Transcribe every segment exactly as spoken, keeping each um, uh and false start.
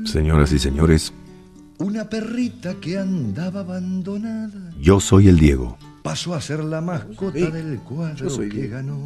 Señoras y señores, Una perrita que andaba abandonada yo soy el Diego. pasó a ser la mascota Sí, del cuadro yo soy que Diego. ganó.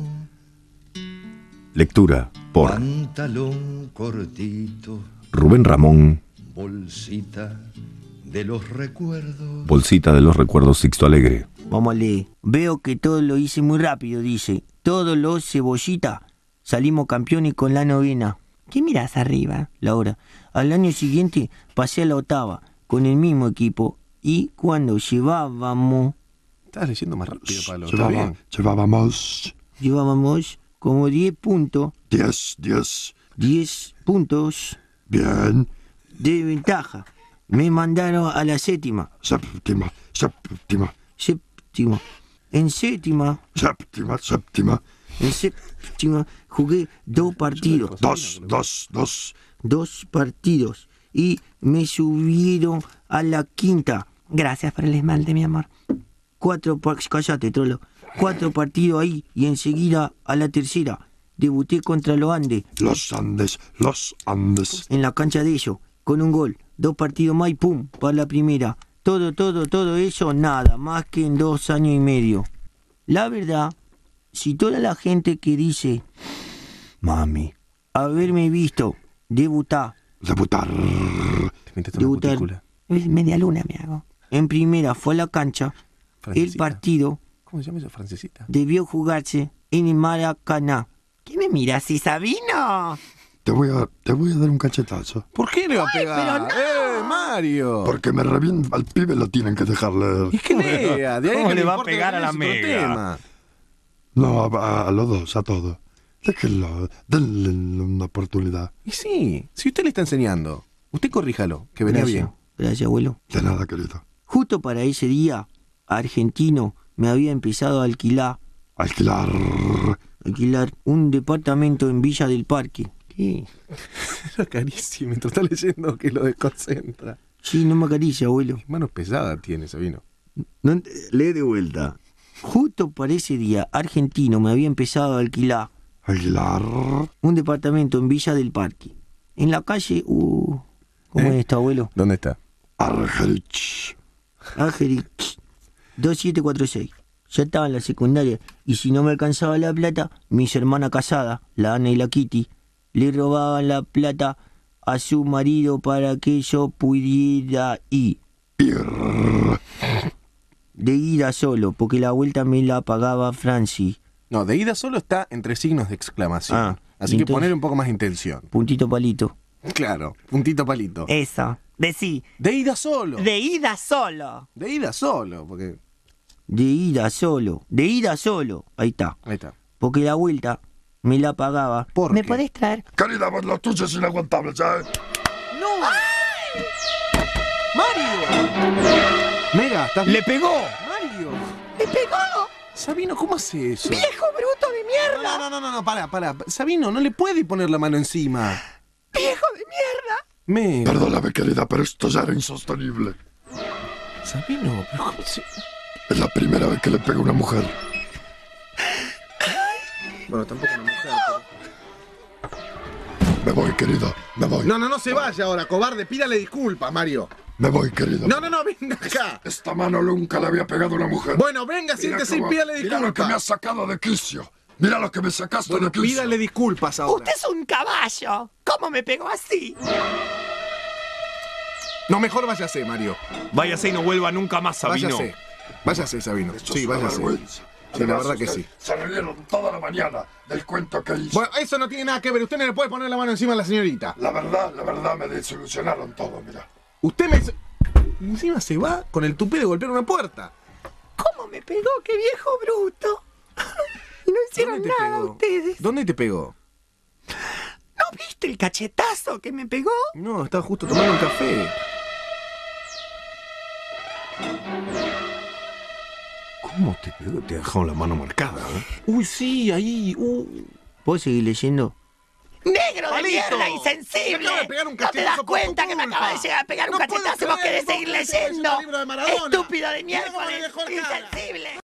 Lectura por Pantalón cortito, Rubén Ramón, bolsita de los recuerdos. Bolsita de los recuerdos, Sixto Alegre. Vamos a leer. Veo que todo lo hice muy rápido, dice. Todos los cebollita. Salimos campeones con la novena. ¿Qué mirás arriba, Laura? Al año siguiente pasé a la octava con el mismo equipo. Y cuando llevábamos, Estás leyendo más rápido, Pablo. Está Llevaba- bien. llevábamos llevábamos como diez puntos, diez, diez. diez puntos Bien. de ventaja. Me mandaron a la séptima. Séptima, séptima, Séptima. En séptima, séptima, séptima. en séptima jugué dos partidos. Dos, dos, dos. dos partidos y me subieron a la quinta. Gracias por el esmalte, mi amor. Cuatro, par- cállate, trolo. Cuatro partidos ahí y enseguida a la tercera. Debuté contra los Andes Los Andes, los Andes. en la cancha de ellos con un gol. Dos partidos más y pum, para la primera. Todo, todo, todo eso, nada más que en dos años y medio. La verdad, si toda la gente que dice, mami, haberme visto debutar Debutar. Te metiste en una debutar. cutícula. Es media luna, me hago. En primera fue a la cancha. El Francesita. partido ¿Cómo se llama esa francesita? debió jugarse en el Maracaná. ¿Qué me miras, si Sabino? Te voy a, te voy a dar un cachetazo. ¿Por qué le va a pegar? ¡Eh, Mario! Porque me revienta al pibe, lo tienen que dejar leer. ¿Y qué lea? De ahí ¿Cómo que le va a importa pegar que a la es otro mega? tema. No, a, a- a los dos, a todos. Déjenlo, denle una oportunidad. Y sí, si usted le está enseñando, usted corríjalo, que venía Gracias, bien. gracias, abuelo. De nada, querido. Justo para ese día, Argentino me había empezado a alquilar, Alquilar. alquilar un departamento en Villa del Parque. ¿Qué? Era carísimo, mientras está leyendo que lo desconcentra. Sí, no me acaricia, abuelo. Manos pesadas tiene, Sabino. No, ent- lee de vuelta. Justo para ese día, Argentino me había empezado a alquilar Alquilar. un departamento en Villa del Parque. En la calle, uh, ¿cómo ¿Eh? es esto, abuelo? ¿Dónde está? Argerich. Ajerich, dos siete cuatro seis. Ya estaba en la secundaria y si no me alcanzaba la plata, mis hermanas casadas, la Ana y la Kitty, le robaban la plata a su marido para que yo pudiera ir. Ir. De ida solo, porque la vuelta me la pagaba Francis. No, de ida solo está entre signos de exclamación. Ah, Así que entonces- poner un poco más de intención. Puntito palito. Claro, puntito palito. Eso. Decí. De ida solo. De ida solo. De ida solo, porque... De ida solo, de ida solo. Ahí está. Ahí está. Porque la vuelta me la pagaba. ¿Por ¿Me qué? podés traer? Querida, vos lo tuyo es inaguantable, ¿sabes? ¡Mario! Mega, ¿estás ¡Le pegó! Mario! ¡Me pegó! Sabino, ¿cómo hace eso? ¡Viejo bruto de mierda! No, no, no, no, no, para, para. Sabino, no le puede poner la mano encima. ¡Viejo de mierda! Mega. Perdóname, querida, pero esto ya era insostenible. Sabino, pero ¿cómo se...? Es la primera vez que le pego a una mujer. Bueno, tampoco una mujer, Me voy, querido, me voy. No, no, no se vaya ahora, cobarde. Pídale disculpas, Mario. Me voy, querido. No, no, no, venga acá. Esta mano nunca le había pegado a una mujer. Bueno, venga, Mira siéntese y cómo- pídale Mira lo que me has disculpas. sacado de quicio. Mira lo que me sacaste Bueno, de quicio. pídale disculpas ahora. ¡Usted es un caballo! ¿Cómo me pegó así? No, mejor váyase, Mario. Váyase y no vuelva nunca más, Sabino. Váyase. Váyase, Sabino. Esto Sí, es una váyase. vergüenza. Sí, la verdad Además, que usted sí. Se rieron toda la mañana del cuento que hizo. Bueno, eso no tiene nada que ver. Usted no le puede poner la mano encima a la señorita. La verdad, la verdad, me desilusionaron todo, mira. Usted me... Y encima se va con el tupé de golpear una puerta. ¿Cómo me pegó? ¡Qué viejo bruto! Y no hicieron ¿Dónde te nada pegó? ustedes. ¿Dónde te pegó? ¿No viste el cachetazo que me pegó? No, estaba justo tomando un café. ¿Cómo te pegó? Te dejaron la mano marcada, ¿eh? Uy, sí, ahí. Uh. ¿Puedo seguir leyendo? ¡Negro de Palito. mierda, insensible! Me acaba de pegar un ¿No te das cachetazo por tu cuenta que me culpa? acaba de llegar a pegar un No puedo cachetazo y vos creer, querés no seguir puedo creer que leyendo? es un libro de Maradona. ¡Estúpido de Mira cómo me miércoles! dejó el cara. ¡Insensible!